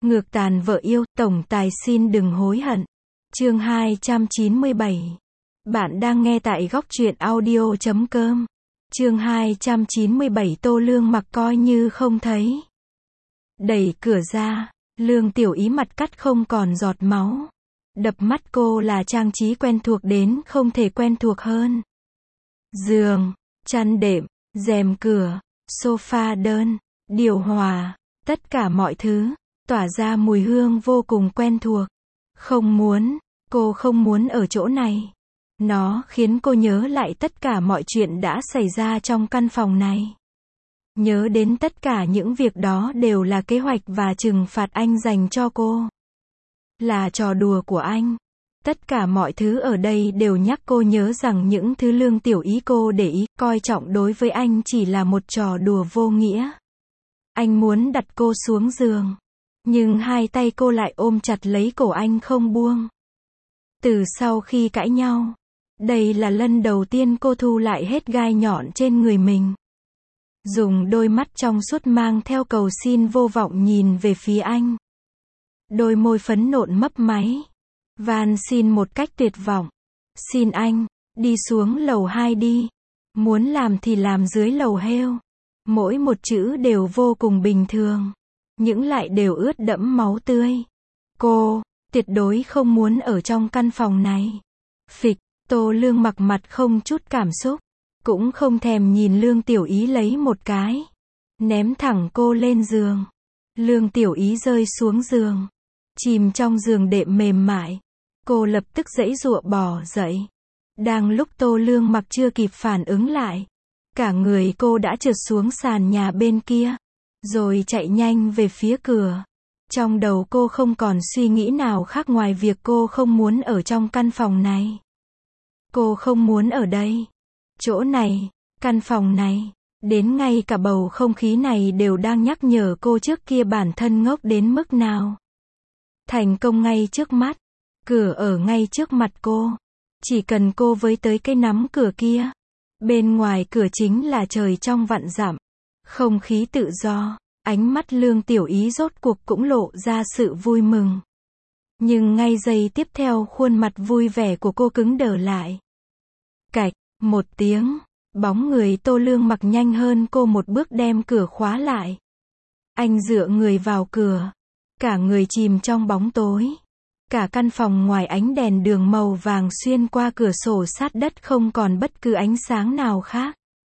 Ngược tàn vợ yêu, tổng tài xin đừng hối hận. Chương 297. Bạn đang nghe tại góc truyện audio.com. Chương 297 Tô Lương Mặc coi như không thấy. Đẩy cửa ra, Lương Tiểu Ý mặt cắt không còn giọt máu. Đập mắt cô là trang trí quen thuộc đến không thể quen thuộc hơn. Giường, chăn đệm, rèm cửa, sofa đơn, điều hòa, tất cả mọi thứ tỏa ra mùi hương vô cùng quen thuộc. Cô không muốn ở chỗ này. Nó khiến cô nhớ lại tất cả mọi chuyện đã xảy ra trong căn phòng này. Nhớ đến tất cả những việc đó đều là kế hoạch và trừng phạt anh dành cho cô. Là trò đùa của anh. Tất cả mọi thứ ở đây đều nhắc cô nhớ rằng những thứ Lương Tiểu Ý cô để ý, coi trọng đối với anh chỉ là một trò đùa vô nghĩa. Anh muốn đặt cô xuống giường. Nhưng hai tay cô lại ôm chặt lấy cổ anh không buông. Từ sau khi cãi nhau, đây là lần đầu tiên cô thu lại hết gai nhọn trên người mình. Dùng đôi mắt trong suốt mang theo cầu xin vô vọng nhìn về phía anh. Đôi môi phấn nộn mấp máy. Van xin một cách tuyệt vọng. Xin anh, đi xuống lầu 2 đi. Muốn làm thì làm dưới lầu heo. Mỗi một chữ đều vô cùng bình thường. Nhưng lại đều ướt đẫm máu tươi. Cô, tuyệt đối không muốn ở trong căn phòng này. Phịch, Tô Lương Mặc mặt không chút cảm xúc. Cũng không thèm nhìn Lương Tiểu Ý lấy một cái. Ném thẳng cô lên giường. Lương Tiểu Ý rơi xuống giường. Chìm trong giường đệm mềm mại. Cô lập tức giãy giụa bò dậy. Đang lúc Tô Lương Mặc chưa kịp phản ứng lại. Cả người cô đã trượt xuống sàn nhà bên kia. Rồi chạy nhanh về phía cửa. Trong đầu cô không còn suy nghĩ nào khác ngoài việc cô không muốn ở trong căn phòng này. Cô không muốn ở đây. Chỗ này, căn phòng này. Đến ngay cả bầu không khí này đều đang nhắc nhở cô trước kia bản thân ngốc đến mức nào. Thành công ngay trước mắt. Cửa ở ngay trước mặt cô. Chỉ cần cô với tới cái nắm cửa kia. Bên ngoài cửa chính là trời trong vạn dặm. Không khí tự do. Ánh mắt Lương Tiểu Ý rốt cuộc cũng lộ ra sự vui mừng. Nhưng ngay giây tiếp theo khuôn mặt vui vẻ của cô cứng đờ lại. Cạch, một tiếng. Bóng người Tô Lương Mặc nhanh hơn cô một bước đem cửa khóa lại. Anh dựa người vào cửa. Cả người chìm trong bóng tối. Cả căn phòng ngoài ánh đèn đường màu vàng xuyên qua cửa sổ sát đất không còn bất cứ ánh sáng nào khác.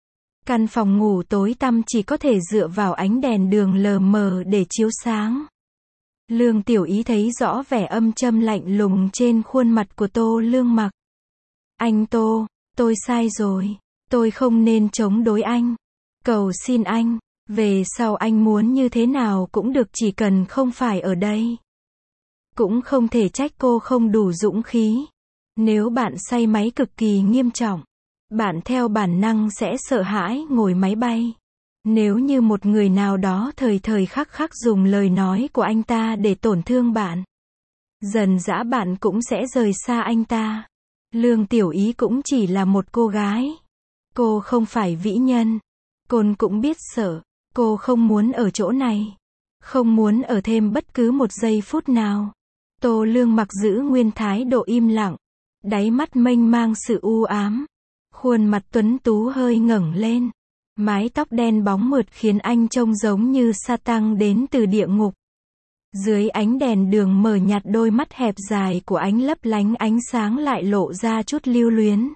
Căn phòng ngủ tối tăm chỉ có thể dựa vào ánh đèn đường lờ mờ để chiếu sáng. Lương Tiểu Ý thấy rõ vẻ âm châm lạnh lùng trên khuôn mặt của Tô Lương Mặc. Anh Tô, tôi sai rồi. Tôi không nên chống đối anh. Cầu xin anh, về sau anh muốn như thế nào cũng được chỉ cần không phải ở đây. Cũng không thể trách cô không đủ dũng khí. Nếu bạn say máy cực kỳ nghiêm trọng, bạn theo bản năng sẽ sợ hãi ngồi máy bay. Nếu như một người nào đó thời thời khắc khắc dùng lời nói của anh ta để tổn thương bạn, dần dã bạn cũng sẽ rời xa anh ta. Lương Tiểu Ý cũng chỉ là một cô gái. Cô không phải vĩ nhân. Cô cũng biết sợ. Cô không muốn ở chỗ này. Không muốn ở thêm bất cứ một giây phút nào. Tô Lương Mặc giữ nguyên thái độ im lặng. Đáy mắt mênh mang sự u ám. Khuôn mặt tuấn tú hơi ngẩng lên. Mái tóc đen bóng mượt khiến anh trông giống như Sa-tăng đến từ địa ngục. Dưới ánh đèn đường mờ nhạt đôi mắt hẹp dài của anh lấp lánh ánh sáng lại lộ ra chút lưu luyến.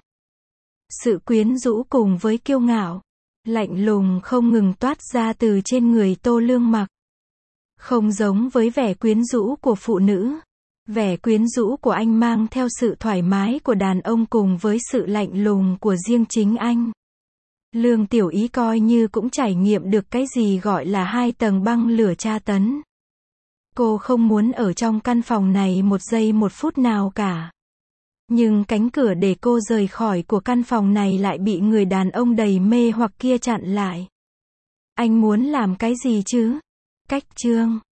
Sự quyến rũ cùng với kiêu ngạo, lạnh lùng không ngừng toát ra từ trên người Tô Lương Mặc. Không giống với vẻ quyến rũ của phụ nữ. Vẻ quyến rũ của anh mang theo sự thoải mái của đàn ông cùng với sự lạnh lùng của riêng chính anh. Lương Tiểu Ý coi như cũng trải nghiệm được cái gì gọi là 2 tầng băng lửa tra tấn. Cô không muốn ở trong căn phòng này một giây một phút nào cả. Nhưng cánh cửa để cô rời khỏi của căn phòng này lại bị người đàn ông đầy mê hoặc kia chặn lại. Anh muốn làm cái gì chứ? Cách chương